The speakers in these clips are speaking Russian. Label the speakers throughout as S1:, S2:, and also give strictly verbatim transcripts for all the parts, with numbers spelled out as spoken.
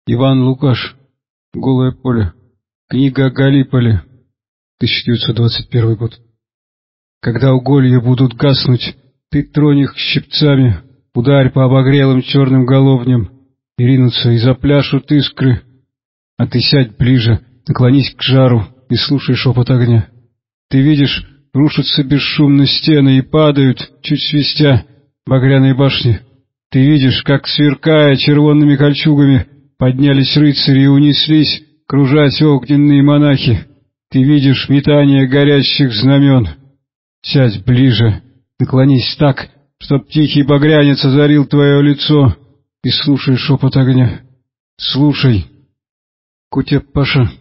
S1: Иван Лукаш. Голое поле. Книга о Галиполе. тысяча девятьсот двадцать первый год. Когда уголья будут гаснуть, ты тронь их щипцами, ударь по обогрелым черным головням, и ринутся, и запляшут искры. А ты сядь ближе, наклонись к жару и слушай шепот огня. Ты видишь, рушатся бесшумно стены и падают, чуть свистя, багряные башни. Ты видишь, как, сверкая червонными кольчугами, поднялись рыцари и унеслись, кружась огненные монахи. Ты видишь метание горящих знамен. Сядь ближе, наклонись так, чтоб тихий багрянец озарил твое лицо, и слушай шепот огня. Слушай. Кутеп-паша.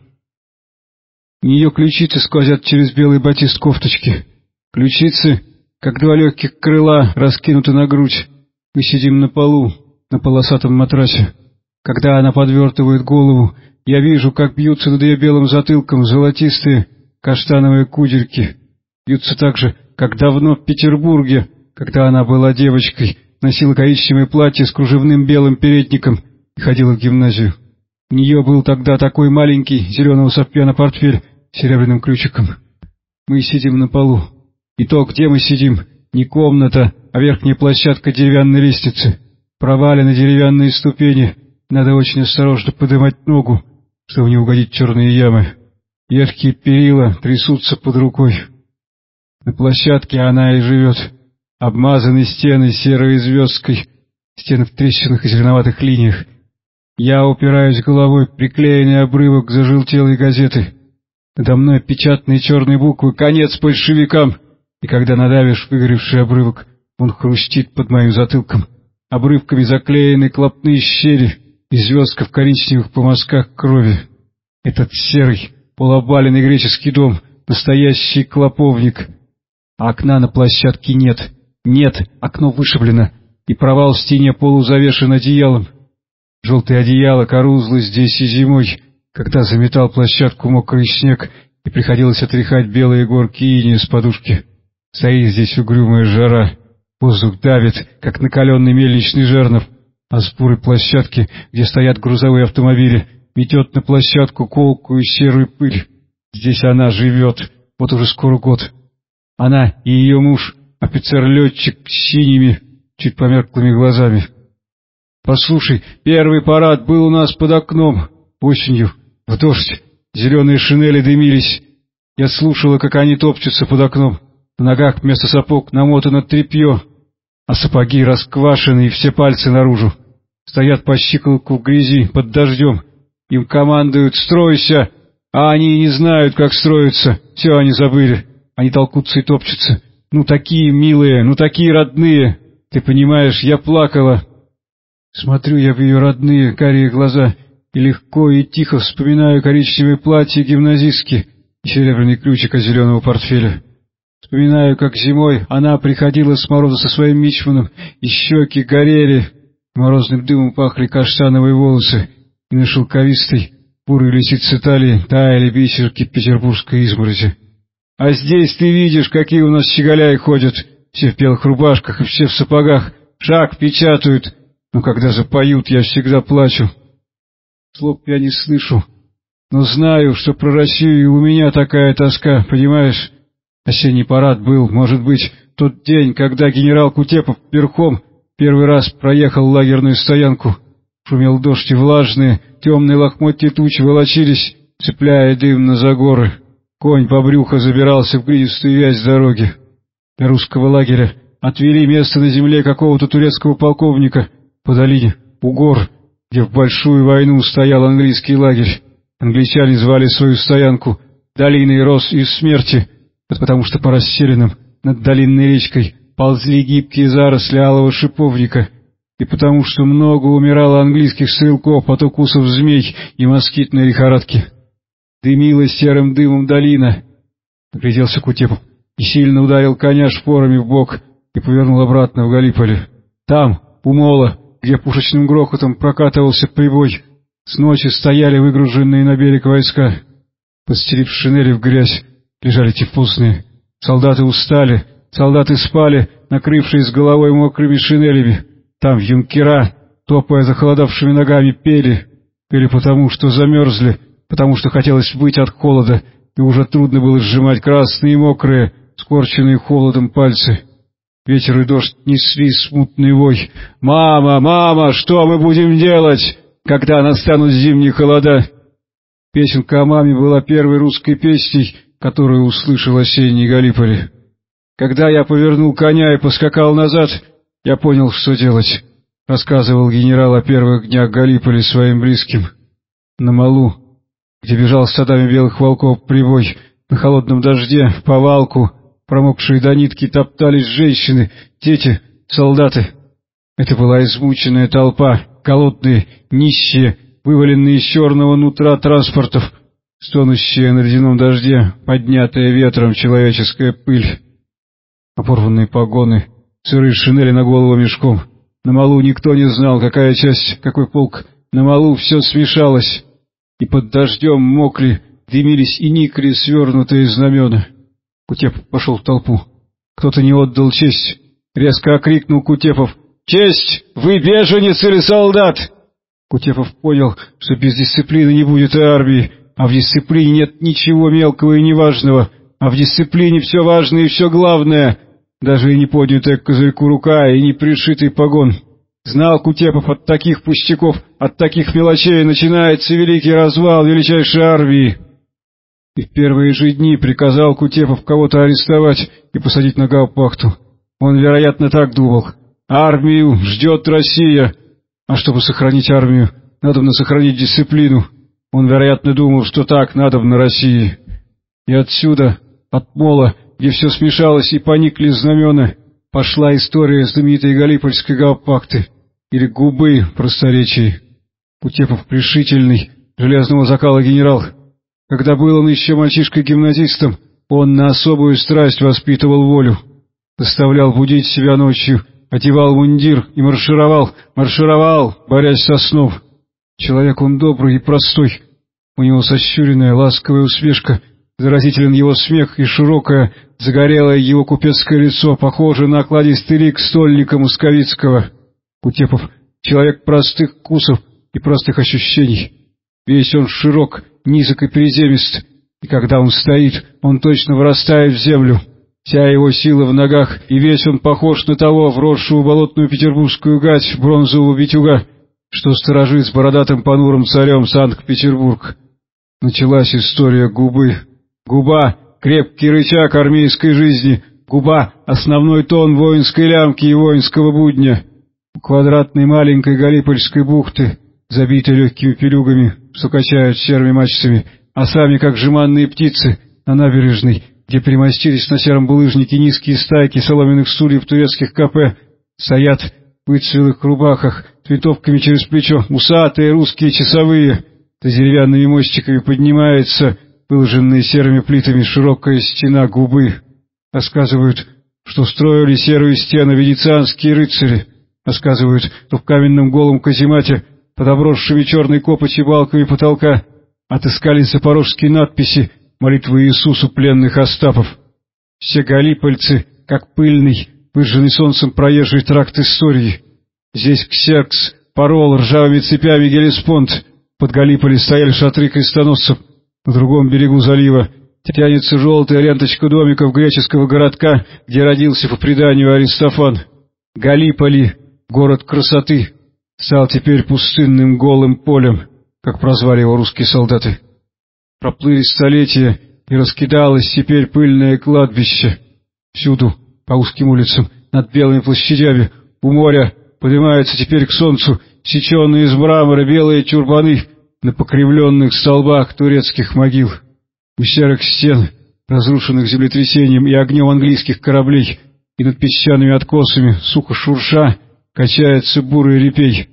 S1: Ее ключицы сквозят через белый батист кофточки. Ключицы, как два легких крыла, раскинуты на грудь. Мы сидим на полу, на полосатом матрасе. Когда она подвертывает голову, я вижу, как бьются над ее белым затылком золотистые каштановые кудельки. Бьются так же, как давно в Петербурге, когда она была девочкой, носила коричневое платье с кружевным белым передником и ходила в гимназию. У нее был тогда такой маленький зеленого сапьяна портфель с серебряным ключиком. Мы сидим на полу. И то, где мы сидим, не комната, а верхняя площадка деревянной лестницы. Провалены деревянные ступени, надо очень осторожно поднимать ногу, чтобы не угодить в черные ямы. Едкие перила трясутся под рукой. На площадке она и живет. Обмазаны стены серой звездкой, стены в трещинах и зеленоватых линиях. Я упираюсь головой в приклеенный обрывок зажелтелой газеты. Надо мной печатные черные буквы «Конец большевикам!» И когда надавишь выгоревший обрывок, он хрустит под моим затылком. Обрывками заклеены клопные щели и звездка в коричневых помазках крови. Этот серый, полуобваленный греческий дом — настоящий клоповник. А окна на площадке нет. Нет, окно вышиблено, и провал в стене полузавешен одеялом. Желтое одеяло корузло здесь и зимой, когда заметал площадку мокрый снег, и приходилось отряхать белые горки инея с подушки. Стоит здесь угрюмая жара, воздух давит, как накаленный мельничный жернов, а с бурой площадки, где стоят грузовые автомобили, метет на площадку колкую серую пыль. Здесь она живет, вот уже скоро год. Она и ее муж, офицер-летчик с синими, чуть померклыми глазами. Послушай, первый парад был у нас под окном, осенью, в дождь, зеленые шинели дымились. Я слушала, как они топчутся под окном. На ногах вместо сапог намотано тряпье, а сапоги расквашены и все пальцы наружу. Стоят по щиколотку в грязи под дождем. Им командуют «Стройся!», а они не знают, как строиться. Все они забыли. Они толкутся и топчутся. Ну, такие милые, ну, такие родные. Ты понимаешь, я плакала. Смотрю я в ее родные карие глаза и легко и тихо вспоминаю коричневое платье гимназистки и серебряный ключик от зеленого портфеля. Вспоминаю, как зимой она приходила с мороза со своим мичманом, и щеки горели, морозным дымом пахли каштановые волосы, и на шелковистой бурой лисице талии таяли бисерки петербургской изморози. А здесь ты видишь, какие у нас щеголяи ходят, все в белых рубашках и все в сапогах, шаг печатают, но когда запоют, я всегда плачу. Слов я не слышу, но знаю, что про Россию и у меня такая тоска, понимаешь? Осенний парад был, может быть, тот день, когда генерал Кутепов верхом первый раз проехал лагерную стоянку. Шумел дождь, и влажные, темные лохмотья тучи волочились, цепляя дым на загоры. Конь по брюхо забирался в глинистую вязь дороги. До русского лагеря отвели место на земле какого-то турецкого полковника по долине, у гор, где в большую войну стоял английский лагерь. Англичане звали свою стоянку «Долиной роз и смерти», потому что по расселенным над долинной речкой ползли гибкие заросли алого шиповника, и потому что много умирало английских стрелков от укусов змей и москитной лихорадки. Дымила серым дымом долина. Огляделся Кутепов и сильно ударил коня шпорами в бок и повернул обратно в Галиполе. Там, у мола, где пушечным грохотом прокатывался прибой, с ночи стояли выгруженные на берег войска. Постелив шинели в грязь, лежали тифозные. Солдаты устали, солдаты спали, накрывшие с головой мокрыми шинелями. Там юнкера, топая захолодавшими ногами, пели. или потому, что замерзли, потому что хотелось быть от холода, и уже трудно было сжимать красные и мокрые, скорченные холодом пальцы. Ветер и дождь несли смутный вой. «Мама, мама, что мы будем делать, когда настанут зимние холода?» Песенка о маме была первой русской песней, которую услышал осенний Галиполи. «Когда я повернул коня и поскакал назад, я понял, что делать», — рассказывал генерал о первых днях Галиполи своим близким. На Малу, где бежал стадами белых волков прибой, на холодном дожде, в повалку, промокшие до нитки, топтались женщины, дети, солдаты. Это была измученная толпа, голодные, нищие, вываленные из черного нутра транспортов, стонущая на ледяном дожде, поднятая ветром человеческая пыль. Оборванные погоны, сырые шинели на голову мешком. На Малу никто не знал, какая часть, какой полк. На Малу все смешалось, и под дождем мокли, дымились и никли свернутые знамена. Кутепов пошел в толпу. Кто-то не отдал честь. Резко окрикнул Кутепов: «Честь! Вы беженец или солдат?» Кутепов понял, что без дисциплины не будет и армии, а в дисциплине нет ничего мелкого и неважного, а в дисциплине все важное и все главное, даже и не поднятая к козырьку рука, и не пришитый погон. Знал Кутепов, от таких пустяков, от таких мелочей начинается великий развал величайшей армии. И в первые же дни приказал Кутепов кого-то арестовать и посадить на гауптвахту. Он, вероятно, так думал: армию ждет Россия, а чтобы сохранить армию, надобно сохранить дисциплину. Он, вероятно, думал, что так надобно России. И отсюда, от мола, где все смешалось и поникли знамена, пошла история знаменитой Галипольской гауптвахты, или губы просторечий. Кутепов решительный, железного закала генерал. Когда был он еще мальчишкой-гимназистом, он на особую страсть воспитывал волю, заставлял будить себя ночью, одевал мундир и маршировал, маршировал, борясь со сном. Человек он добрый и простой. У него сощуренная ласковая усмешка, заразителен его смех и широкое, загорелое его купецкое лицо, похоже на окладистый лик стольника Московицкого. Кутепов — человек простых вкусов и простых ощущений. Весь он широк, низок и приземист, и когда он стоит, он точно врастает в землю. Вся его сила в ногах, и весь он похож на того, вросшего в болотную петербургскую гать бронзового битюга, что сторожит с бородатым понурым царем Санкт-Петербург. Началась история губы. Губа — крепкий рычаг армейской жизни, губа — основной тон воинской лямки и воинского будня. У квадратной маленькой Галипольской бухты, забитой легкими пелюгами, что качают серыми мачтами, а сами, как жеманные птицы, на набережной, где примостились на сером булыжнике низкие стайки соломенных стульев турецких кафе, стоят в выцвелых рубахах, винтовками через плечо, усатые русские часовые. За деревянными мостиками поднимается, выложенная серыми плитами, широкая стена губы. Рассказывают, что строили серую стену венецианские рыцари. Рассказывают, что в каменном голом каземате, под обросшими черной копотью балками потолка, отыскали запорожские надписи, молитвы Иисусу пленных Остапов. Все галипольцы, как пыльный, выжженный солнцем проезжий тракт истории. Здесь Ксеркс порол ржавыми цепями Гелеспонд, под Галиполи стояли шатры крестоносцев, на другом берегу залива тянется желтая ленточка домиков греческого городка, где родился по преданию Аристофан. Галиполи, город красоты, стал теперь пустынным голым полем, как прозвали его русские солдаты. Проплыли столетия, и раскидалось теперь пыльное кладбище. Всюду, по узким улицам, над белыми площадями, у моря, поднимаются теперь к солнцу сеченные из мрамора белые тюрбаны на покривленных столбах турецких могил. У серых стен, разрушенных землетрясением и огнем английских кораблей, и над песчаными откосами, сухо шурша, качается бурый репей.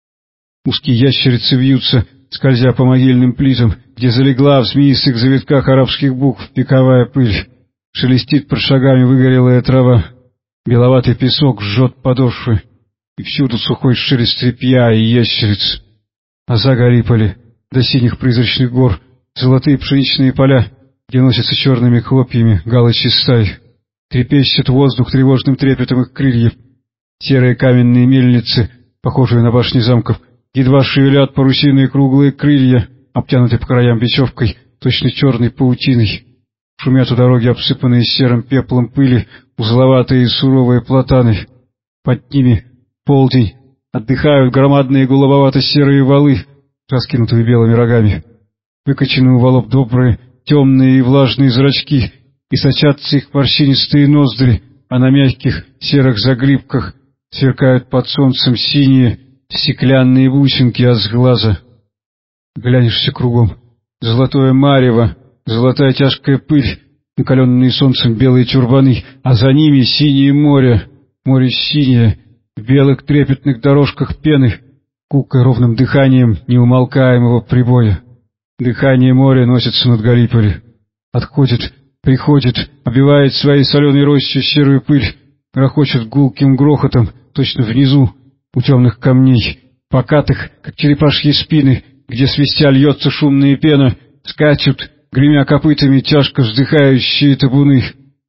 S1: Узкие ящерицы вьются, скользя по могильным плитам, где залегла в змеистых завитках арабских букв вековая пыль. Шелестит под шагами выгорелая трава. Беловатый песок жжет подошвы, и всюду сухой шелест тряпья и ящериц. А за Галиполи, до синих призрачных гор, золотые пшеничные поля, где носятся черными хлопьями галочьи стаи. Трепещет воздух тревожным трепетом их крыльев. Серые каменные мельницы, похожие на башни замков, едва шевелят парусиные круглые крылья, обтянутые по краям бечевкой, точно черной паутиной. Шумят у дороги обсыпанные серым пеплом пыли узловатые и суровые платаны. Под ними полдень, отдыхают громадные голубовато-серые валы, раскинутые белыми рогами. Выкочены у валов добрые, темные и влажные зрачки, и сочатся их морщинистые ноздри, а на мягких серых загривках сверкают под солнцем синие стеклянные бусинки от глаза. Глянешься кругом. Золотое марево, золотая тяжкая пыль, накаленные солнцем белые чурбаны, а за ними синее море, море синее, в белых трепетных дорожках пены, кукой ровным дыханием неумолкаемого прибоя. Дыхание моря носится над Галиполи. Отходит, приходит, обивает своей соленой ростью серую пыль, грохочет гулким грохотом, точно внизу, у темных камней, покатых, как черепашьи спины, где свистя льется шумная пена, скачут, гремя копытами, тяжко вздыхающие табуны.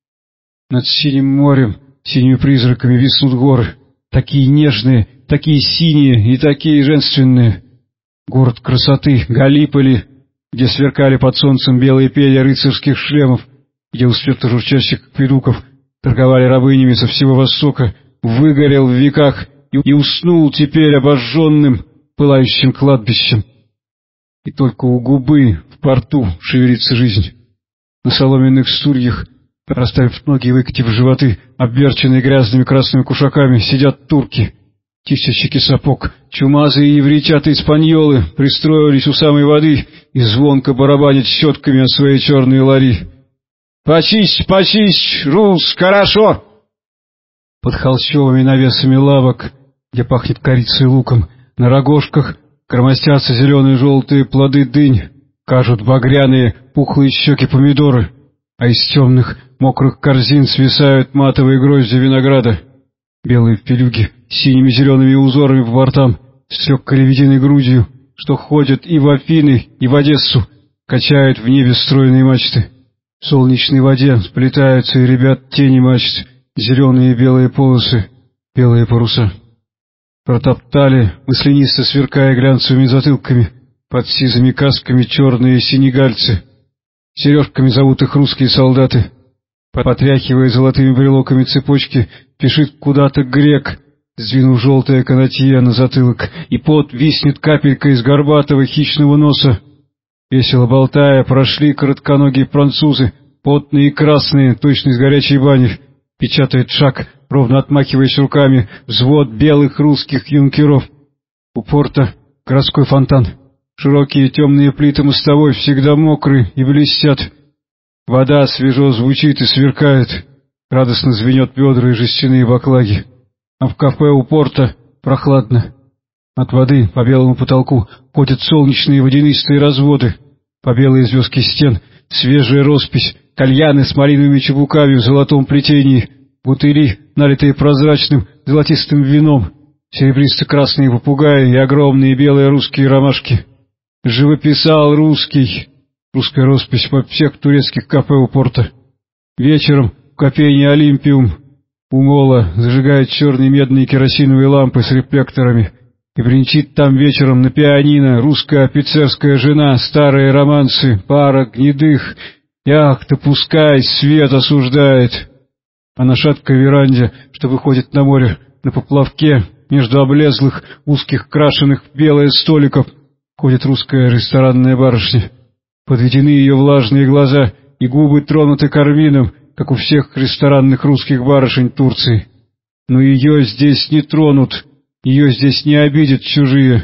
S1: Над синим морем, синими призраками виснут горы, такие нежные, такие синие и такие женственные. Город красоты, Галиполи, где сверкали под солнцем белые перья рыцарских шлемов, где у спирта журчащих акведуков торговали рабынями со всего Востока, выгорел в веках и, и уснул теперь обожженным, пылающим кладбищем. И только у губы в порту шевелится жизнь. На соломенных стульях, расставив ноги и выкатив животы, обверченные грязными красными кушаками, сидят турки. Чистильщики сапог, чумазые еврейчата испаньолы пристроились у самой воды и звонко барабанят щетками о свои черные лари. «Почисть, почисть, Рус, хорошо!» Под холщовыми навесами лавок, где пахнет корицей и луком, на рогожках громоздятся зеленые желтые плоды дынь, кажут багряные пухлые щеки помидоры, а из темных мокрых корзин свисают матовые грозди винограда. Белые пелюги с синими зелеными узорами по бортам, с легкой лебединой грудью, что ходят и в Афины, и в Одессу, качают в небе стройные мачты. В солнечной воде сплетаются и ребят тени мачт, зеленые и белые полосы, белые паруса. Протоптали, маслянисто сверкая глянцевыми затылками, под сизыми касками черные сенегальцы. Сережками зовут их русские солдаты. Потряхивая золотыми брелоками цепочки, пишет куда-то грек, сдвинув желтое канатье на затылок, и пот виснет капелькой из горбатого хищного носа. Весело болтая, прошли коротконогие французы, потные и красные, точно из горячей бани. Печатает шаг, ровно отмахиваясь руками, взвод белых русских юнкеров. У порта городской фонтан. Широкие темные плиты мостовой всегда мокры и блестят. Вода свежо звучит и сверкает, радостно звенят ведра и жестяные баклаги. А в кафе у порта прохладно. От воды по белому потолку ходят солнечные водянистые разводы. По белой звездке стен свежая роспись, кальяны с малиновыми чебуками в золотом плетении, бутыли, налитые прозрачным золотистым вином, серебристо-красные попугаи и огромные белые русские ромашки. Живописал русский. Русская роспись во всех турецких кафе у порта. Вечером в кофейне «Олимпиум» у мола зажигают черные медные керосиновые лампы с рефлекторами, и бренчит там вечером на пианино русская офицерская жена, старые романсы, пара гнедых. Яхта, пускай, свет осуждает. А на шаткой веранде, что выходит на море, на поплавке, между облезлых, узких, крашеных в белые столиков, ходит русская ресторанная барышня. Подведены ее влажные глаза, и губы тронуты кармином, как у всех ресторанных русских барышень Турции. Но ее здесь не тронут, ее здесь не обидят чужие.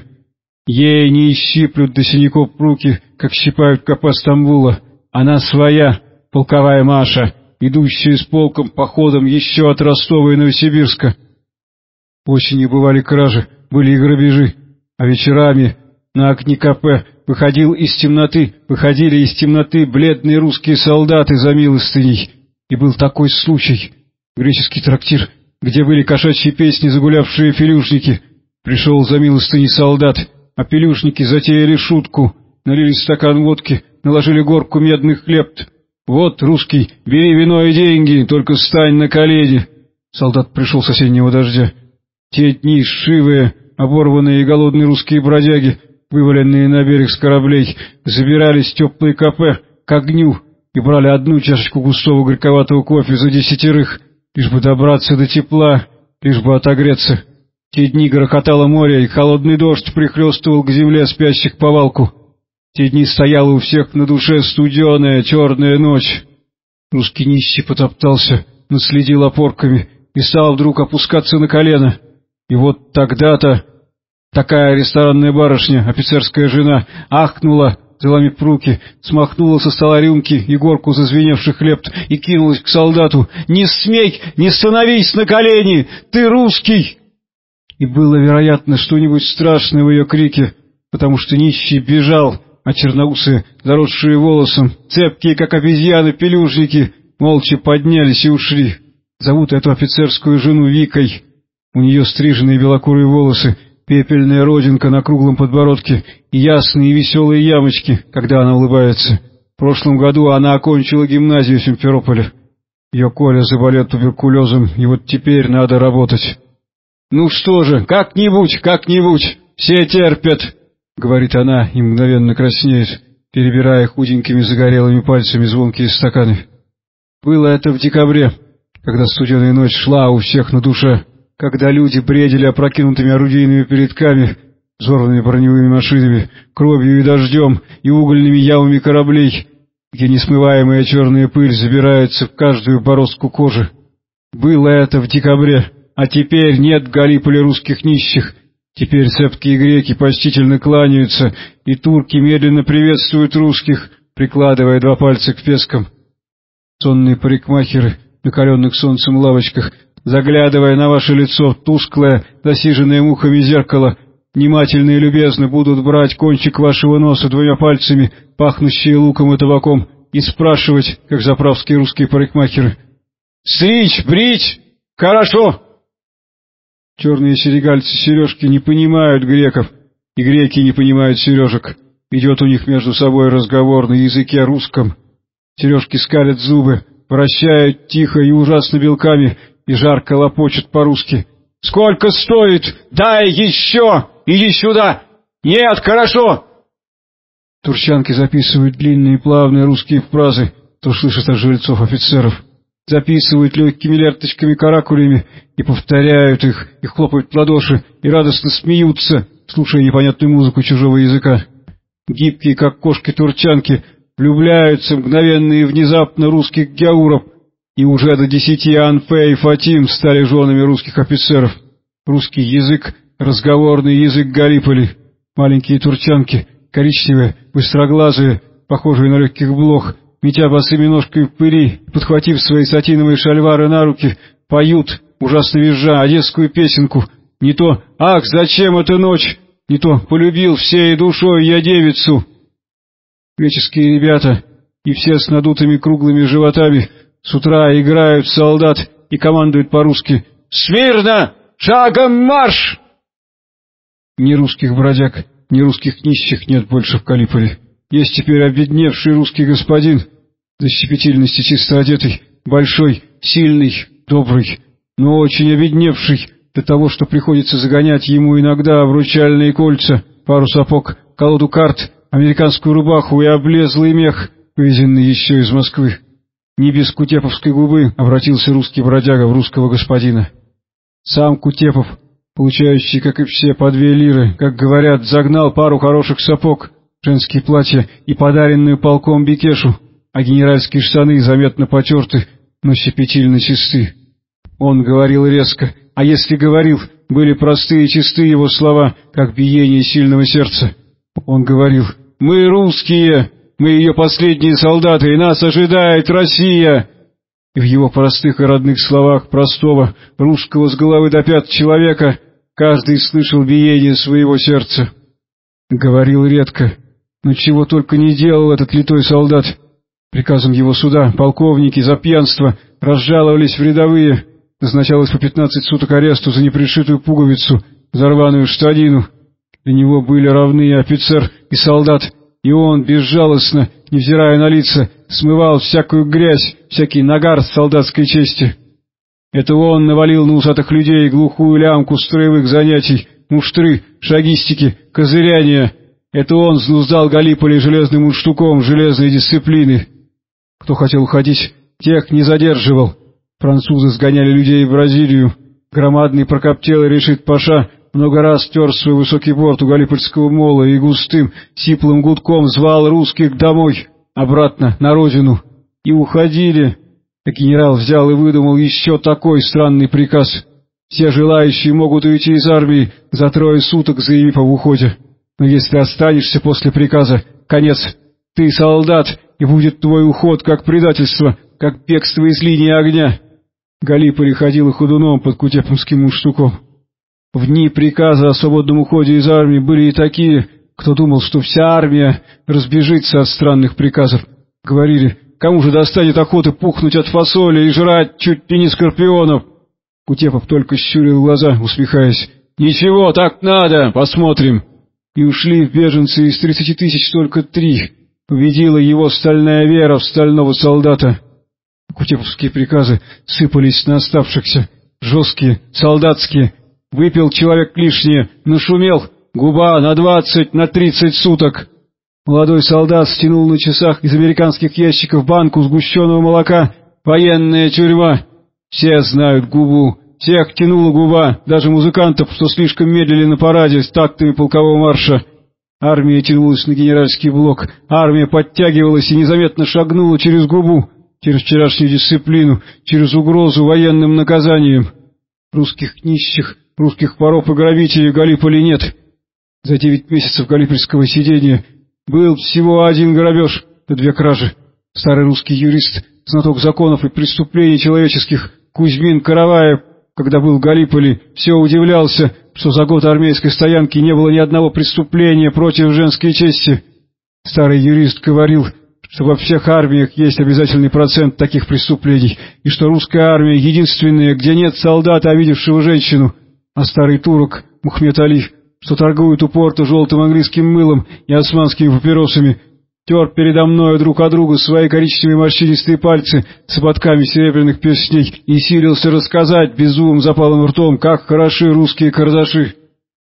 S1: Ей не ищиплют до синяков руки, как щипают копа Стамбула. Она своя, полковая Маша, идущая с полком походом еще от Ростова и Новосибирска. Осенью бывали кражи, были и грабежи, а вечерами на окне кафе выходил из темноты, выходили из темноты бледные русские солдаты за милостыней. И был такой случай. Греческий трактир, где были кошачьи песни загулявшие филюшники. Пришел за милостыней солдат, а пилюшники затеяли шутку, налили стакан водки, наложили горку медных лепт. «Вот, русский, бери вино и деньги, только встань на колени». Солдат пришел с осеннего дождя. Те дни шивые, оборванные и голодные русские бродяги, вываленные на берег с кораблей, забирались в теплые кафе к огню и брали одну чашечку густого горьковатого кофе за десятерых, лишь бы добраться до тепла, лишь бы отогреться. В те дни грохотало море, и холодный дождь прихлёстывал к земле спящих повалку. В те дни стояла у всех на душе студеная черная ночь. Русский нищий потоптался, наследил опорками и стал вдруг опускаться на колено. И вот тогда-то такая ресторанная барышня, офицерская жена, ахнула, заломив руки, смахнула со стола рюмки и горку зазвеневших лепт и кинулась к солдату. «Не смей, не становись на колени! Ты русский!» И было, вероятно, что-нибудь страшное в ее крике, потому что нищий бежал, а черноусые, заросшие волосом, цепкие, как обезьяны, пелюжники, молча поднялись и ушли. Зовут эту офицерскую жену Викой. У нее стриженные белокурые волосы, пепельная родинка на круглом подбородке и ясные и веселые ямочки, когда она улыбается. В прошлом году она окончила гимназию в Симферополе. Ее Коля заболел туберкулезом, и вот теперь надо работать. «Ну что же, как-нибудь, как-нибудь, все терпят», — говорит она и мгновенно краснеет, перебирая худенькими загорелыми пальцами звонкие стаканы. Было это в декабре, когда студеная ночь шла у всех на душе, когда люди бредили опрокинутыми орудийными передками, взорванными броневыми машинами, кровью и дождем и угольными ямами кораблей, где несмываемая черная пыль забирается в каждую бороздку кожи. Было это в декабре, а теперь нет в Галиполе русских нищих. Теперь цепкие греки почтительно кланяются, и турки медленно приветствуют русских, прикладывая два пальца к пескам. Сонные парикмахеры на каленных солнцем лавочках, заглядывая на ваше лицо, тусклое, засиженное мухами зеркало, внимательно и любезно будут брать кончик вашего носа двумя пальцами, пахнущие луком и табаком, и спрашивать, как заправские русские парикмахеры: «Стричь, брить? Хорошо!» Черные серегальцы-сережки не понимают греков, и греки не понимают сережек. Идет у них между собой разговор на языке русском. Сережки скалят зубы, вращают тихо и ужасно белками, и жарко лопочут по-русски. «Сколько стоит? Дай еще! Иди сюда! Нет, хорошо!» Турчанки записывают длинные плавные русские фразы, то слышат от жрецов-офицеров. Записывают легкими ленточками-каракулями и повторяют их, и хлопают в ладоши, и радостно смеются, слушая непонятную музыку чужого языка. Гибкие, как кошки-турчанки, влюбляются мгновенно и внезапно русских гяуров, и уже до десяти Анфе и Фатим стали женами русских офицеров. Русский язык — разговорный язык Галиполи. Маленькие турчанки, коричневые, быстроглазые, похожие на легких блох, метя босыми ножками в пыли, подхватив свои сатиновые шальвары на руки, поют, ужасно визжа, одесскую песенку. Не то «Ах, зачем эта ночь?», не то «Полюбил всей душой я девицу». Греческие ребята, и все с надутыми круглыми животами, с утра играют в солдат и командуют по-русски: «Смирно! Шагом марш!» Ни русских бродяг, ни русских нищих нет больше в Галиполе. Есть теперь обедневший русский господин, до щепетильности чисто одетый, большой, сильный, добрый, но очень обедневший до того, что приходится загонять ему иногда обручальные кольца, пару сапог, колоду карт, американскую рубаху и облезлый мех, вывезенный еще из Москвы. Не без кутеповской губы обратился русский бродяга в русского господина. Сам Кутепов, получающий, как и все, по две лиры, как говорят, загнал пару хороших сапог, женские платья и подаренную полком бекешу, а генеральские штаны заметно потерты, но щепетильно чисты. Он говорил резко, а если говорил, были простые и чистые его слова, как биение сильного сердца. Он говорил: «Мы русские, мы ее последние солдаты, и нас ожидает Россия!» И в его простых и родных словах простого, русского с головы до пят человека, каждый слышал биение своего сердца. Говорил редко, но чего только не делал этот литой солдат. Приказом его суда полковники за пьянство разжаловались в рядовые, назначалось по пятнадцать суток аресту за непришитую пуговицу, за рваную штанину. Для него были равны и офицер, и солдат, и он безжалостно, невзирая на лица, смывал всякую грязь, всякий нагар с солдатской чести. Это он навалил на усатых людей глухую лямку строевых занятий, муштры, шагистики, козыряния. Это он знуздал Галиполи железным мундштуком железной дисциплины. Кто хотел уходить, тех не задерживал. Французы сгоняли людей в Бразилию. Громадный прокоптелый Решит Паша много раз тер свой высокий борт у Галипольского мола и густым, сиплым гудком звал русских домой, обратно, на родину. И уходили. А генерал взял и выдумал еще такой странный приказ. Все желающие могут уйти из армии за трое суток, заявив об уходе. Но если останешься после приказа, конец. Ты солдат, и будет твой уход как предательство, как бегство из линии огня. Галиполи ходил ходуном под кутепомским мундштуком. В дни приказа о свободном уходе из армии были и такие, кто думал, что вся армия разбежится от странных приказов. Говорили, кому же достанет охоты пухнуть от фасоли и жрать чуть ли не скорпионов. Кутепов только щурил глаза, усмехаясь. «Ничего, так надо, посмотрим». И ушли в беженцы из тридцати тысяч только три. Победила его стальная вера в стального солдата. Кутеповские приказы сыпались на оставшихся. Жесткие, солдатские. Выпил человек лишнее, нашумел. Губа на двадцать, на тридцать суток. Молодой солдат стянул на часах из американских ящиков банку сгущенного молока. Военная тюрьма. Все знают губу. Всех тянула губа, даже музыкантов, что слишком медлили на параде с тактами полкового марша. Армия тянулась на генеральский блок. Армия подтягивалась и незаметно шагнула через губу, через вчерашнюю дисциплину, через угрозу военным наказанием. Русских нищих, русских воров и грабителей в Галиполи нет. За девять месяцев галипольского сидения был всего один грабеж, да две кражи. Старый русский юрист, знаток законов и преступлений человеческих, Кузьмин Караваев, когда был в Галиполи, все удивлялся, что за год армейской стоянки не было ни одного преступления против женской чести. Старый юрист говорил, что во всех армиях есть обязательный процент таких преступлений, и что русская армия единственная, где нет солдата, обидевшего женщину. А старый турок Мухмед Али, что торгует у порта желтым английским мылом и османскими папиросами, тер передо мною друг от друга свои коричневые морщинистые пальцы с ободками серебряных перстней и силился рассказать безумным запалым ртом, как хороши русские кардаши.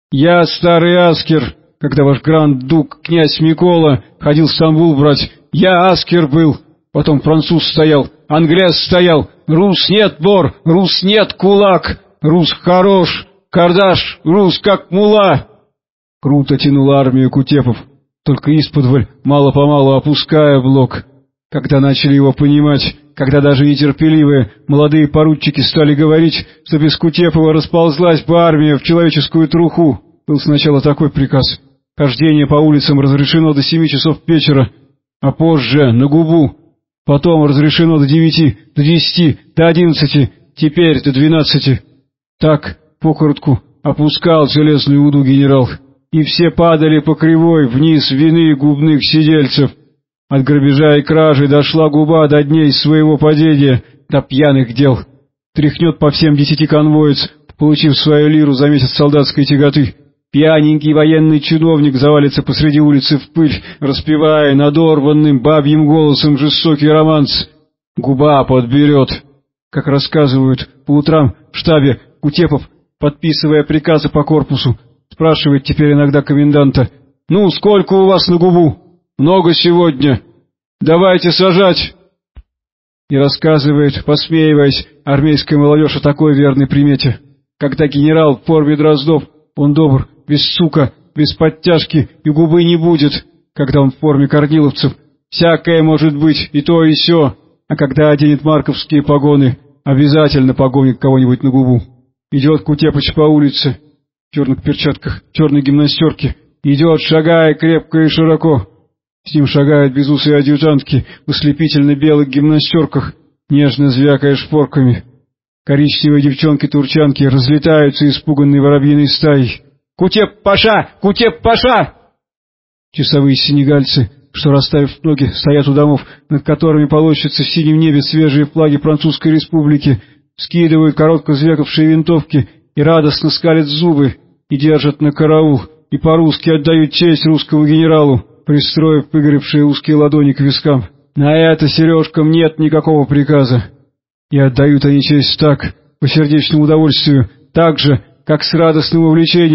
S1: Я старый аскер, когда ваш гранд-дук князь Микола ходил в Стамбул брать, я аскер был, потом француз стоял, англез стоял, рус нет бор, рус нет кулак, рус хорош, кардаш, рус как мула. Круто тянул армию Кутепов, только исподволь, мало-помалу опуская блок. Когда начали его понимать, когда даже нетерпеливые молодые поручики стали говорить, что без Кутепова расползлась бы армия в человеческую труху, был сначала такой приказ: хождение по улицам разрешено до семи часов вечера, а позже на губу. Потом разрешено до девяти, до десяти, до одиннадцати, теперь до двенадцати. Так, покоротку, опускал железную уду генерал. И все падали по кривой вниз вины губных сидельцев. От грабежа и кражи дошла губа до дней своего падения, до пьяных дел. Тряхнет по всем десяти конвоец, получив свою лиру за месяц солдатской тяготы. Пьяненький военный чиновник завалится посреди улицы в пыль, распевая надорванным бабьим голосом жестокий романс. Губа подберет. Как рассказывают, по утрам в штабе Кутепов, подписывая приказы по корпусу, спрашивает теперь иногда коменданта: «Ну, сколько у вас на губу? Много сегодня. Давайте сажать!» И рассказывает, посмеиваясь, армейская молодежь о такой верной примете. Когда генерал в форме Дроздов, он добр, без сука, без подтяжки, и губы не будет. Когда он в форме корниловцев, всякое может быть, и то, и сё. А когда оденет марковские погоны, обязательно погонит кого-нибудь на губу. Идет Кутепыч по улице, в черных перчатках, в черной гимнастерке, идет, шагая крепко и широко. С ним шагают безусые адъютантки в ослепительно белых гимнастерках, нежно звякая шпорками. Коричневые девчонки-турчанки разлетаются испуганной воробьиной стаей. «Кутеп-паша! Кутеп-паша!» Часовые сенегальцы, что, расставив ноги, стоят у домов, над которыми полощутся в синем небе свежие флаги Французской Республики, скидывают коротко звякавшие винтовки и радостно скалят зубы, и держат на караул, и по-русски отдают честь русскому генералу, пристроив выгоревшие узкие ладони к вискам. На это сережкам нет никакого приказа. И отдают они честь так, по сердечному удовольствию, так же, как с радостным увлечением,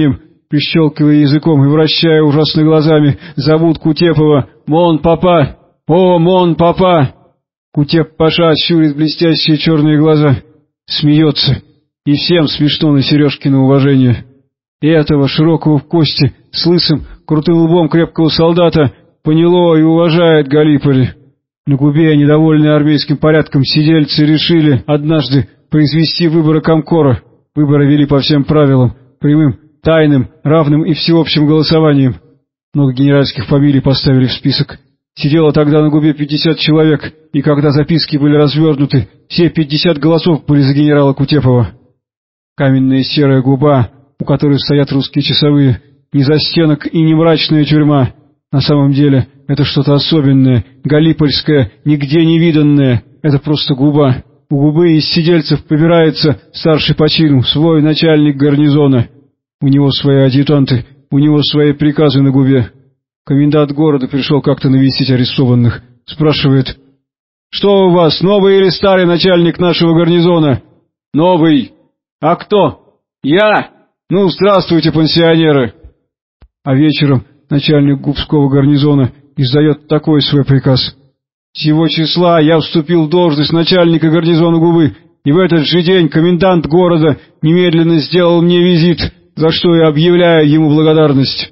S1: прищелкивая языком и вращая ужасно глазами, зовут Кутепова «Мон-папа! О, Мон-папа!» Кутеп-паша щурит блестящие черные глаза, смеется, и всем смешно на Сережкино уважение. И этого, широкого в кости, с лысым, крутым лбом крепкого солдата, поняло и уважает Галиполи. На Губе, недовольные армейским порядком, сидельцы решили однажды произвести выборы комкора. Выборы вели по всем правилам, прямым, тайным, равным и всеобщим голосованием. Много генеральских фамилий поставили в список. Сидело тогда на Губе пятьдесят человек, и когда записки были развернуты, все пятьдесят голосов были за генерала Кутепова. Каменная серая Губа, у которой стоят русские часовые, не застенок и не мрачная тюрьма. На самом деле это что-то особенное, галипольское, нигде не виданное. Это просто Губа. У Губы из сидельцев побирается старший по чину, свой начальник гарнизона. У него свои адъютанты, у него свои приказы на Губе. Комендант города пришел как-то навестить арестованных. Спрашивает: «Что у вас, новый или старый начальник нашего гарнизона?» «Новый». «А кто?» «Я». «Ну, здравствуйте, пансионеры». А вечером начальник губского гарнизона издает такой свой приказ: «Сего числа я вступил в должность начальника гарнизона Губы, и в этот же день комендант города немедленно сделал мне визит, за что я объявляю ему благодарность».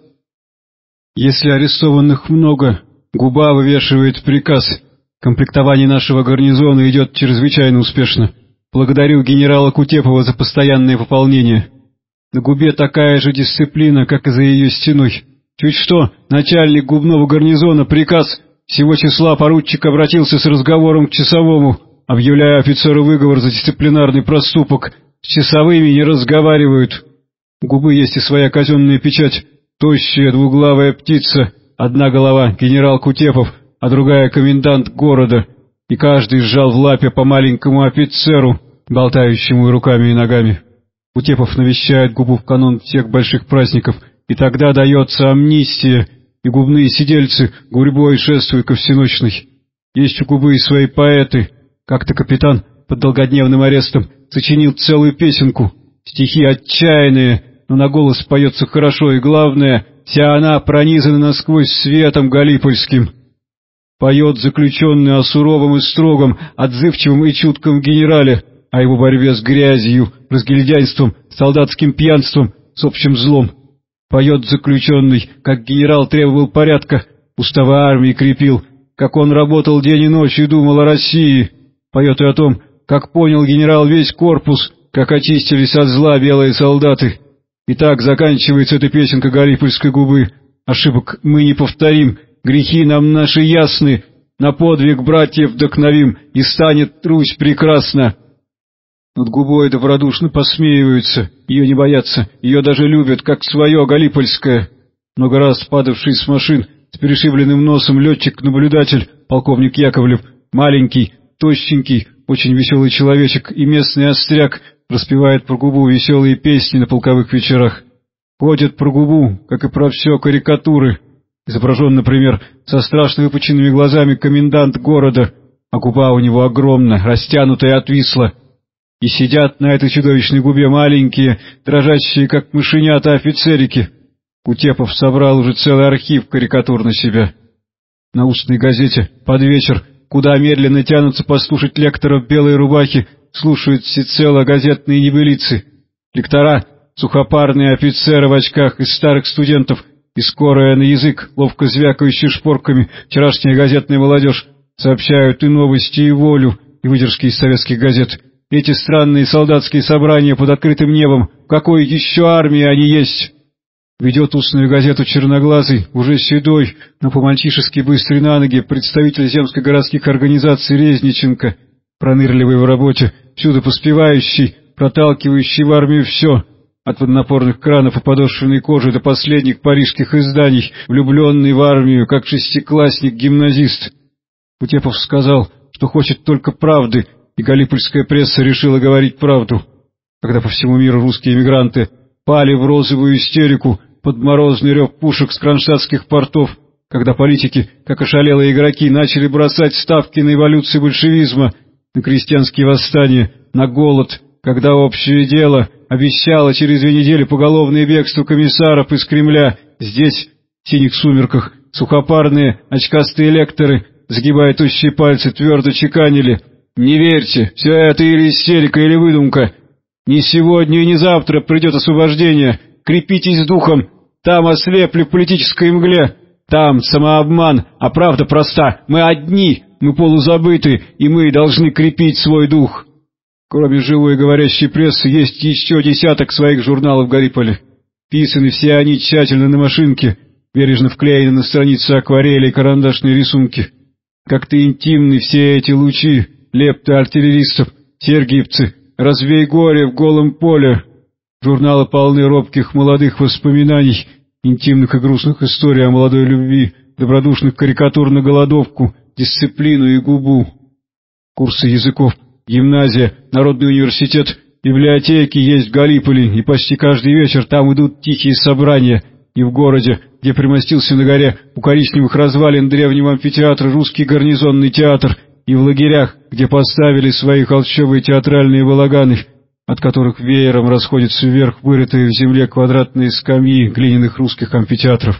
S1: Если арестованных много, Губа вывешивает приказ. Комплектование нашего гарнизона идет чрезвычайно успешно. Благодарю генерала Кутепова за постоянное пополнение. На Губе такая же дисциплина, как и за ее стеной. Чуть что, начальник губного гарнизона приказ, сего числа поручик обратился с разговором к часовому, объявляя офицеру выговор за дисциплинарный проступок. С часовыми не разговаривают. У Губы есть и своя казенная печать. Тощая двуглавая птица, одна голова — генерал Кутепов, а другая — комендант города, и каждый сжал в лапе по маленькому офицеру, болтающему руками и ногами. Кутепов навещает Губу в канун всех больших праздников, и тогда дается амнистия, и губные сидельцы гурьбой шествуют ко всеночной. Есть у Губы и свои поэты. Как-то капитан под долгодневным арестом сочинил целую песенку, стихи отчаянные, но на голос поется хорошо, и главное, вся она пронизана насквозь светом галипольским. Поет заключенный о суровом и строгом, отзывчивом и чутком генерале, о его борьбе с грязью, разгильдяйством, солдатским пьянством, с общим злом. Поет заключенный, как генерал требовал порядка, уставы армии крепил, как он работал день и ночь и думал о России. Поет и о том, как понял генерал весь корпус, как очистились от зла белые солдаты. И так заканчивается эта песенка Галипольской Губы. Ошибок мы не повторим, грехи нам наши ясны, на подвиг братьев вдохновим, и станет Русь прекрасна. Над Губой добродушно посмеиваются, ее не боятся, ее даже любят, как свое Галипольское. Много раз падавший с машин, с перешибленным носом летчик-наблюдатель, полковник Яковлев, маленький, тощенький, очень веселый человечек и местный остряк, распевает про Губу веселые песни на полковых вечерах. Ходят про Губу, как и про все, карикатуры. Изображен, например, со страшно выпученными глазами комендант города, а губа у него огромна, растянутая и отвисла. И сидят на этой чудовищной губе маленькие, дрожащие, как мышенята, офицерики. Кутепов собрал уже целый архив карикатур на себя. На устной газете под вечер, куда медленно тянутся послушать лектора в белой рубахе, слушают всецело газетные небылицы. Лектора — сухопарные офицеры в очках из старых студентов, и скорая на язык, ловко звякающие шпорками, вчерашняя газетная молодежь, сообщают и новости, и волю, и выдержки из советских газет. Эти странные солдатские собрания под открытым небом, в какой еще армии они есть? Ведет устную газету черноглазый, уже седой, но по-мальчишески быстрый на ноги, представитель земско-городских организаций Резниченко, пронырливый в работе, всюду поспевающий, проталкивающий в армию все, от водонапорных кранов и подошвенной кожи до последних парижских изданий, влюбленный в армию, как шестиклассник-гимназист. Кутепов сказал, что хочет только правды, и галипольская пресса решила говорить правду. Когда по всему миру русские эмигранты пали в розовую истерику под морозный рев пушек с кронштадтских портов, когда политики, как ошалелые игроки, начали бросать ставки на эволюцию большевизма, на крестьянские восстания, на голод, когда общее дело обещало через две недели поголовное бегство комиссаров из Кремля, здесь, в синих сумерках, сухопарные, очкастые лекторы, сгибая тощие пальцы, твердо чеканили: «Не верьте, все это или истерика, или выдумка. Не сегодня и не завтра придет освобождение. Крепитесь духом, там ослепли в политической мгле. Там самообман, а правда проста. Мы одни, мы полузабыты, и мы должны крепить свой дух». Кроме живой и говорящей прессы, есть еще десяток своих журналов в Гариполе. Писаны все они тщательно на машинке, бережно вклеены на страницы акварели и карандашные рисунки. Как-то интимны все эти лучи, лепты артиллеристов, сергиевцы, развей горе в голом поле. Журналы полны робких молодых воспоминаний, интимных и грустных историй о молодой любви, добродушных карикатур на голодовку, дисциплину и губу. Курсы языков, гимназия, народный университет, библиотеки есть в Галиполе, и почти каждый вечер там идут тихие собрания, и в городе, где примостился на горе у коричневых развалин древнего амфитеатра русский гарнизонный театр, и в лагерях, где поставили свои холщовые театральные балаганы, от которых веером расходятся вверх вырытые в земле квадратные скамьи глиняных русских амфитеатров.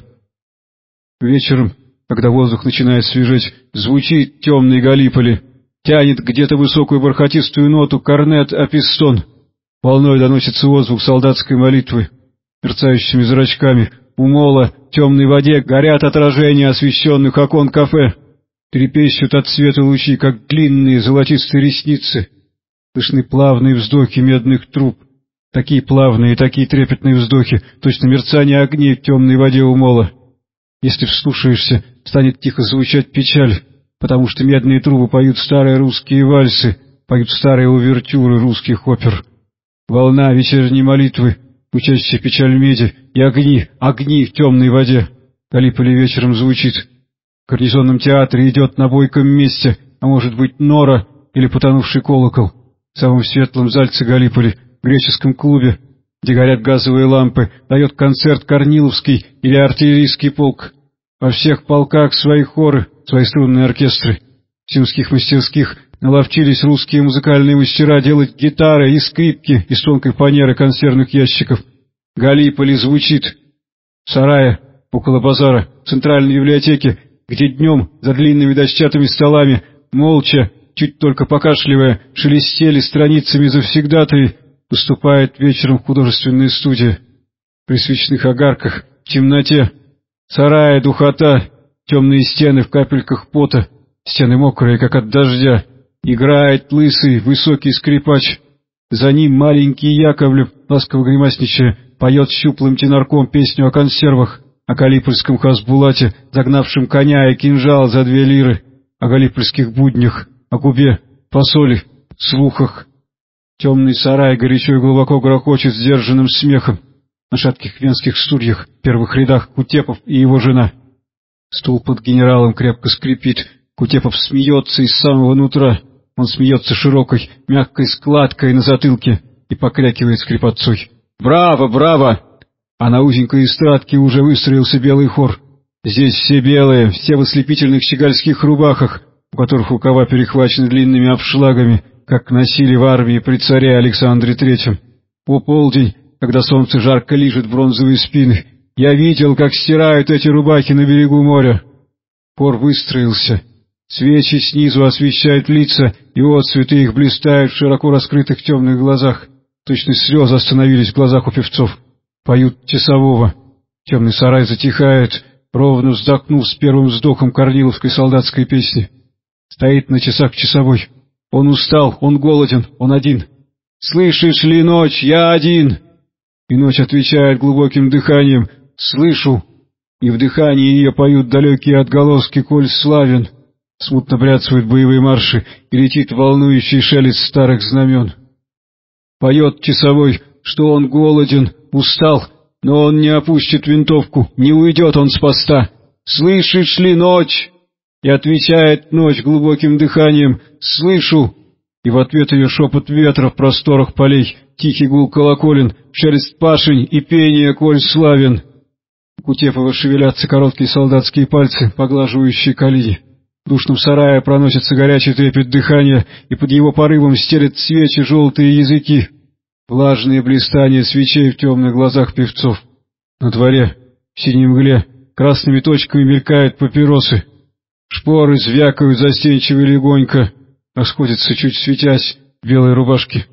S1: Вечером, когда воздух начинает свежеть, звучит темный Галиполи, тянет где-то высокую бархатистую ноту корнет Апистон. Волной доносится отзвук солдатской молитвы. Мерцающими зрачками у мола в темной воде горят отражения освещенных окон кафе. Трепещут от света лучи, как длинные золотистые ресницы. Слышны плавные вздохи медных труб. Такие плавные и такие трепетные вздохи, точно мерцание огней в темной воде у мола. Если вслушаешься, станет тихо звучать печаль, потому что медные трубы поют старые русские вальсы, поют старые увертюры русских опер. Волна вечерней молитвы, учащая печаль меди, и огни, огни в темной воде. Галиполи вечером звучит. В гарнизонном театре идет на бойком месте, а может быть нора или потонувший колокол. В самом светлом зальце Галиполи, в греческом клубе, где горят газовые лампы, дает концерт Корниловский или артиллерийский полк. Во всех полках свои хоры, свои струнные оркестры. В симских мастерских наловчились русские музыкальные мастера делать гитары и скрипки из тонкой фанеры консервных ящиков. Галиполи звучит. В сарае, около базара, в центральной библиотеке, где днем за длинными дощатыми столами, молча, чуть только покашливая, шелестели страницами завсегдатаи, выступает вечером художественная студия. При свечных огарках, в темноте, сарая, духота, темные стены в капельках пота, стены мокрые, как от дождя, играет лысый, высокий скрипач. За ним маленький Яковлев, ласково гримасничая, поет щуплым тенорком песню о консервах, о галипольском хасбулате, загнавшем коня и кинжал за две лиры, о галипольских буднях, о губе, фасоли, слухах. Темный сарай горячо и глубоко грохочет сдержанным смехом. На шатких венских стульях в первых рядах Кутепов и его жена. Стул под генералом крепко скрипит. Кутепов смеется из самого нутра. Он смеется широкой, мягкой складкой на затылке и покрякивает скрипотцой. «Браво, браво!» А на узенькой эстрадке уже выстроился белый хор. Здесь все белые, все в ослепительных щегольских рубахах, у которых рукава перехвачены длинными обшлагами, как носили в армии при царе Александре Третьем. По полдень, когда солнце жарко лижет бронзовые спины, я видел, как стирают эти рубахи на берегу моря. Хор выстроился. Свечи снизу освещают лица, и отцветы их блистают в широко раскрытых темных глазах. Точно слезы остановились в глазах у певцов. Поют часового. Темный сарай затихает, ровно вздохнув с первым вздохом корниловской солдатской песни. Стоит на часах часовой. Он устал, он голоден, он один. «Слышишь ли, ночь, я один!» И ночь отвечает глубоким дыханием: «Слышу!» И в дыхании ее поют далекие отголоски «Коль славен!» Смутно бряцают боевые марши, и летит волнующий шелест старых знамен. Поет часовой, что он голоден, устал, но он не опустит винтовку, не уйдет он с поста. «Слышишь ли, ночь?» И отвечает ночь глубоким дыханием: «Слышу!» И в ответ ее шепот ветра в просторах полей, тихий гул колоколен, шелест пашень и пение «Коль славен!» У Кутепова шевелятся короткие солдатские пальцы, поглаживающие колени. В душном сарае проносится горячий трепет дыхания, и под его порывом стелят свечи желтые языки. влажные блистания свечей в темных глазах певцов. На дворе, в синей мгле, красными точками мелькают папиросы. Шпоры звякают застенчиво и легонько, расходятся, чуть светясь, в белой рубашке.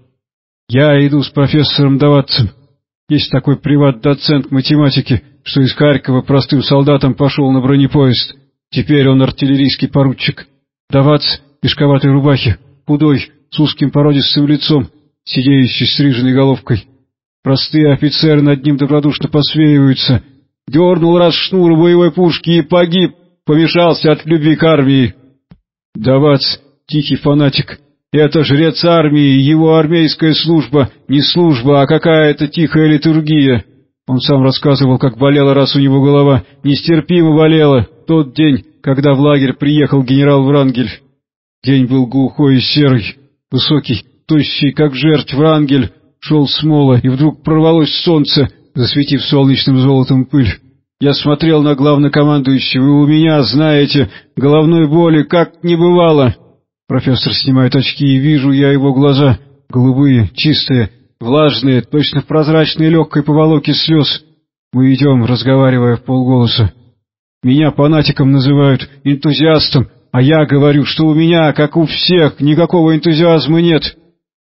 S1: Я иду с профессором Давадцем. Есть такой приват-доцент математики, что из Харькова простым солдатом пошел на бронепоезд. Теперь он артиллерийский поручик. Давац в мешковатой рубахе, худой, с узким породистым лицом, сидеющий с стриженной головкой. Простые офицеры над ним добродушно посмеиваются. Дернул раз шнур боевой пушки и погиб, помешался от любви к армии. Давац — тихий фанатик. Это жрец армии, его армейская служба не служба, а какая-то тихая литургия. Он сам рассказывал, как болела раз у него голова, нестерпимо болела, тот день, когда в лагерь приехал генерал Врангель. День был глухой и серый, высокий, тощий, как жерть Врангель, шел с мола, и вдруг прорвалось солнце, засветив солнечным золотом пыль. Я смотрел на главнокомандующего, и у меня, знаете, головной боли как не бывало. Профессор снимает очки, и вижу я его глаза, голубые, чистые, влажные, точно в прозрачной легкой поволоке слез. Мы идем, разговаривая в полголоса. Меня фанатиком называют, энтузиастом, а я говорю, что у меня, как у всех, никакого энтузиазма нет.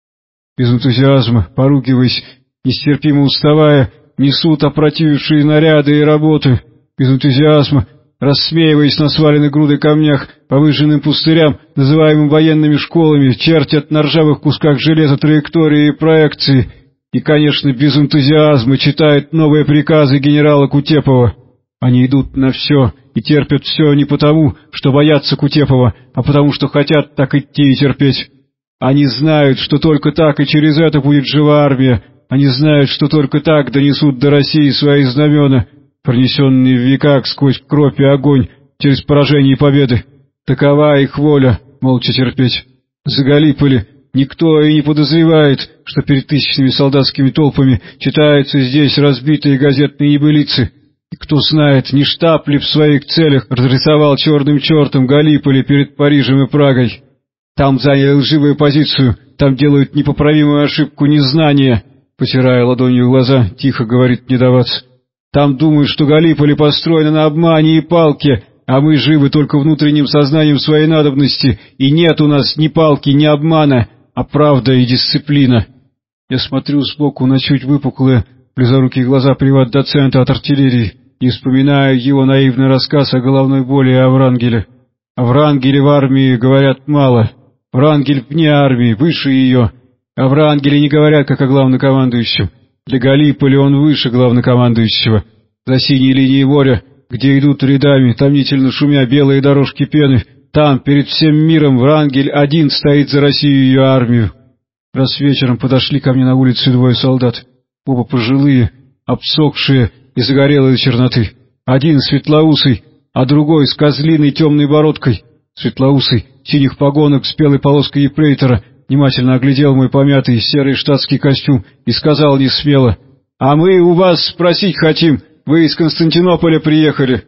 S1: Без энтузиазма, поругиваясь, нестерпимо уставая, несут опротивившие наряды и работы. Без энтузиазма, рассмеиваясь на сваленных грудой камнях, по выжженным пустырям, называемым военными школами, чертят на ржавых кусках железа траектории и проекции. И, конечно, без энтузиазма читают новые приказы генерала Кутепова. Они идут на все и терпят все не потому, что боятся Кутепова, а потому, что хотят так идти и терпеть. Они знают, что только так и через это будет жива армия. Они знают, что только так донесут до России свои знамена, пронесенные в веках сквозь кровь и огонь, через поражение и победы. Такова их воля, молча терпеть. За Галиполи никто и не подозревает, что перед тысячными солдатскими толпами читаются здесь разбитые газетные небылицы. И кто знает, не штаб ли в своих целях разрисовал черным чертом Галиполи перед Парижем и Прагой. Там заняли лживую позицию, там делают непоправимую ошибку незнания, потирая ладонью глаза, тихо говорит Недовац. Там думают, что Галиполи построена на обмане и палке, а мы живы только внутренним сознанием своей надобности, и нет у нас ни палки, ни обмана, а правда и дисциплина. Я смотрю сбоку на чуть выпуклые, близорукие глаза приват-доцента от артиллерии и вспоминаю его наивный рассказ о головной боли и о Врангеле. О Врангеле в армии говорят мало. Врангель вне армии, выше ее. О Врангеле не говорят, как о главнокомандующем. Для Галиполи он выше главнокомандующего. За синей линией моря, где идут рядами, томительно шумя белые дорожки пены, там, перед всем миром, Врангель один стоит за Россию и ее армию. Раз вечером подошли ко мне на улице двое солдат. Оба пожилые, обсохшие и загорелые до черноты. Один светлоусый, а другой с козлиной темной бородкой. Светлоусый, в синих погонах с белой полоской епрейтора, внимательно оглядел мой помятый серый штатский костюм и сказал несмело: «А мы у вас спросить хотим, вы из Константинополя приехали?»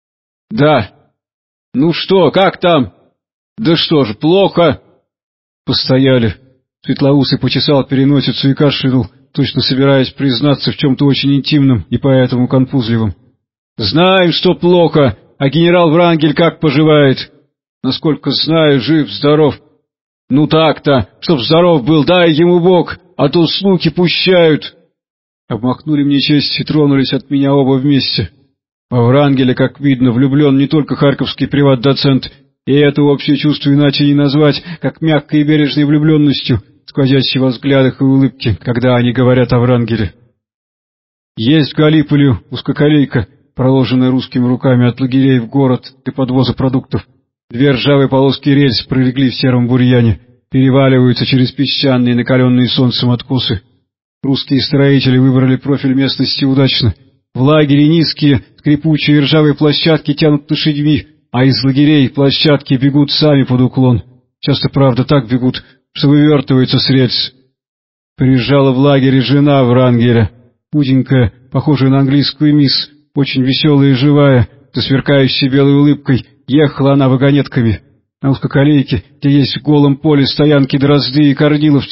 S1: «Да». «Ну что, как там?» «Да что ж, плохо». Постояли. Светлоусый почесал переносицу и кашлянул, точно собираясь признаться в чем-то очень интимном и поэтому конфузливом. «Знаем, что плохо, а генерал Врангель как поживает?» «Насколько знаю, жив, здоров». «Ну так-то, чтоб здоров был, дай ему Бог, а то слухи пущают». Обмахнули мне честь и тронулись от меня оба вместе. Во Врангеля, как видно, влюблен не только харьковский приват-доцент, и это общее чувство иначе не назвать, как мягкой и бережной влюбленностью, сквозящей во взглядах и улыбке, когда они говорят о Врангеле. Есть в Галиполе узкоколейка, проложенная русскими руками от лагерей в город для подвоза продуктов. Две ржавые полоски рельс пролегли в сером бурьяне, переваливаются через песчаные, накаленные солнцем откосы. Русские строители выбрали профиль местности удачно. В лагере низкие, скрипучие ржавые площадки тянут лошадьми, а из лагерей площадки бегут сами под уклон. Часто, правда, так бегут, что вывертываются с рельс. Приезжала в лагере жена Врангеля, худенькая, похожая на английскую мисс, очень веселая и живая, со сверкающей белой улыбкой. Ехала она вагонетками. На узкоколейке, где есть в голом поле стоянки дрозды и корниловцы,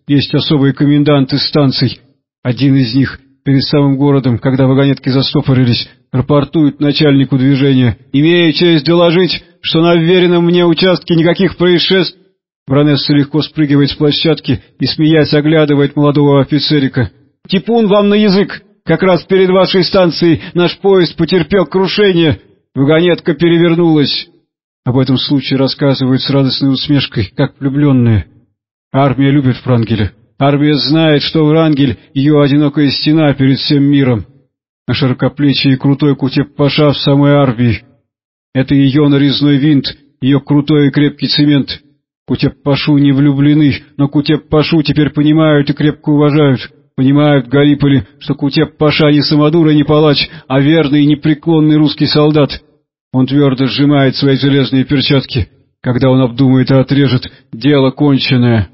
S1: есть особые коменданты станций. Один из них перед самым городом, когда вагонетки застопорились, рапортует начальнику движения: «Имею честь доложить, что на вверенном мне участке никаких происшествий». Баронесса легко спрыгивает с площадки и, смеясь, оглядывает молодого офицерика. «Типун вам на язык! Как раз перед вашей станцией наш поезд потерпел крушение. Вагонетка перевернулась». Об этом случае рассказывают с радостной усмешкой, как влюбленные. Армия любит Врангеля. Армия знает, что Врангель — ее одинокая стена перед всем миром. А широкоплечий и крутой Кутеп-паша в самой армии — это ее нарезной винт, ее крутой и крепкий цемент. Кутеп-пашу не влюблены, но Кутеп-пашу теперь понимают и крепко уважают. Понимают в Галиполе, что Кутеп-паша не самодур и не палач, а верный и непреклонный русский солдат. Он твердо сжимает свои железные перчатки. Когда он обдумает и отрежет, дело конченое.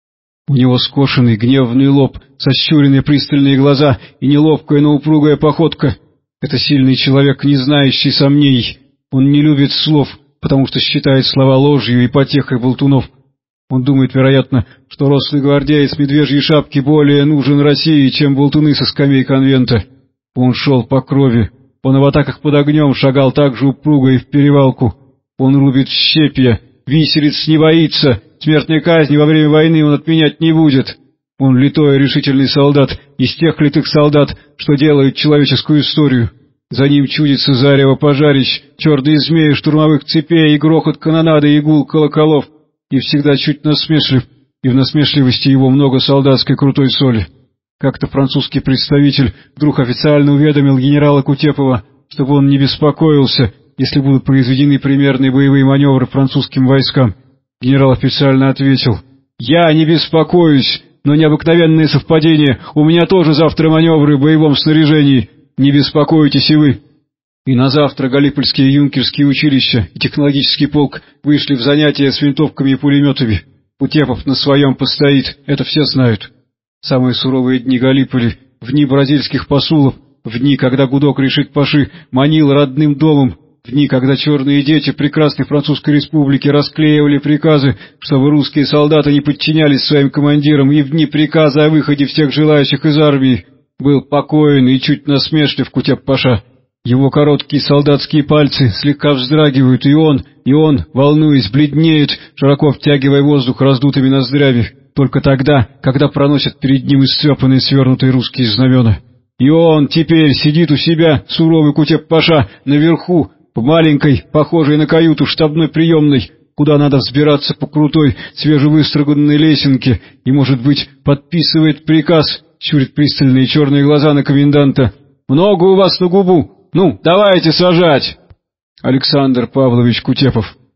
S1: У него скошенный гневный лоб, сощуренные пристальные глаза и неловкая, но упругая походка. Это сильный человек, не знающий сомнений. Он не любит слов, потому что считает слова ложью и потехой болтунов. Он думает, вероятно, что рослый гвардеец в медвежьей шапке более нужен России, чем болтуны со скамей конвента. Он шел по крови. Он в атаках под огнем шагал так же упруго и в перевалку. Он рубит щепья, виселиц не боится, смертной казни во время войны он отменять не будет. Он литой и решительный солдат, из тех литых солдат, что делают человеческую историю. За ним чудится зарево пожарищ, черные змеи штурмовых цепей и грохот канонады и гул колоколов, и всегда чуть насмешлив, и в насмешливости его много солдатской крутой соли. Как-то французский представитель вдруг официально уведомил генерала Кутепова, чтобы он не беспокоился, если будут произведены примерные боевые маневры французским войскам. Генерал официально ответил: «Я не беспокоюсь, но необыкновенное совпадение, у меня тоже завтра маневры в боевом снаряжении, не беспокойтесь и вы». И на завтра Галипольские юнкерские училища и технологический полк вышли в занятия с винтовками и пулеметами. Кутепов на своем постоит, это все знают. Самые суровые дни Галиполи, в дни бразильских посулов, в дни, когда гудок решит паши манил родным домом, в дни, когда черные дети прекрасной Французской Республики расклеивали приказы, чтобы русские солдаты не подчинялись своим командирам, и в дни приказа о выходе всех желающих из армии, был покоен и чуть насмешлив Кутеп-паша. Его короткие солдатские пальцы слегка вздрагивают, и он, и он, волнуясь, бледнеет, широко втягивая воздух раздутыми ноздрями, только тогда, когда проносят перед ним исцепанные свернутые русские знамена. И он теперь сидит у себя, суровый Кутеп-паша, наверху, в маленькой, похожей на каюту штабной приемной, куда надо взбираться по крутой, свежевыстроганной лесенке, и, может быть, подписывает приказ, щурит пристальные черные глаза на коменданта. «Много у вас на губу? Ну, давайте сажать!» Александр Павлович Кутепов.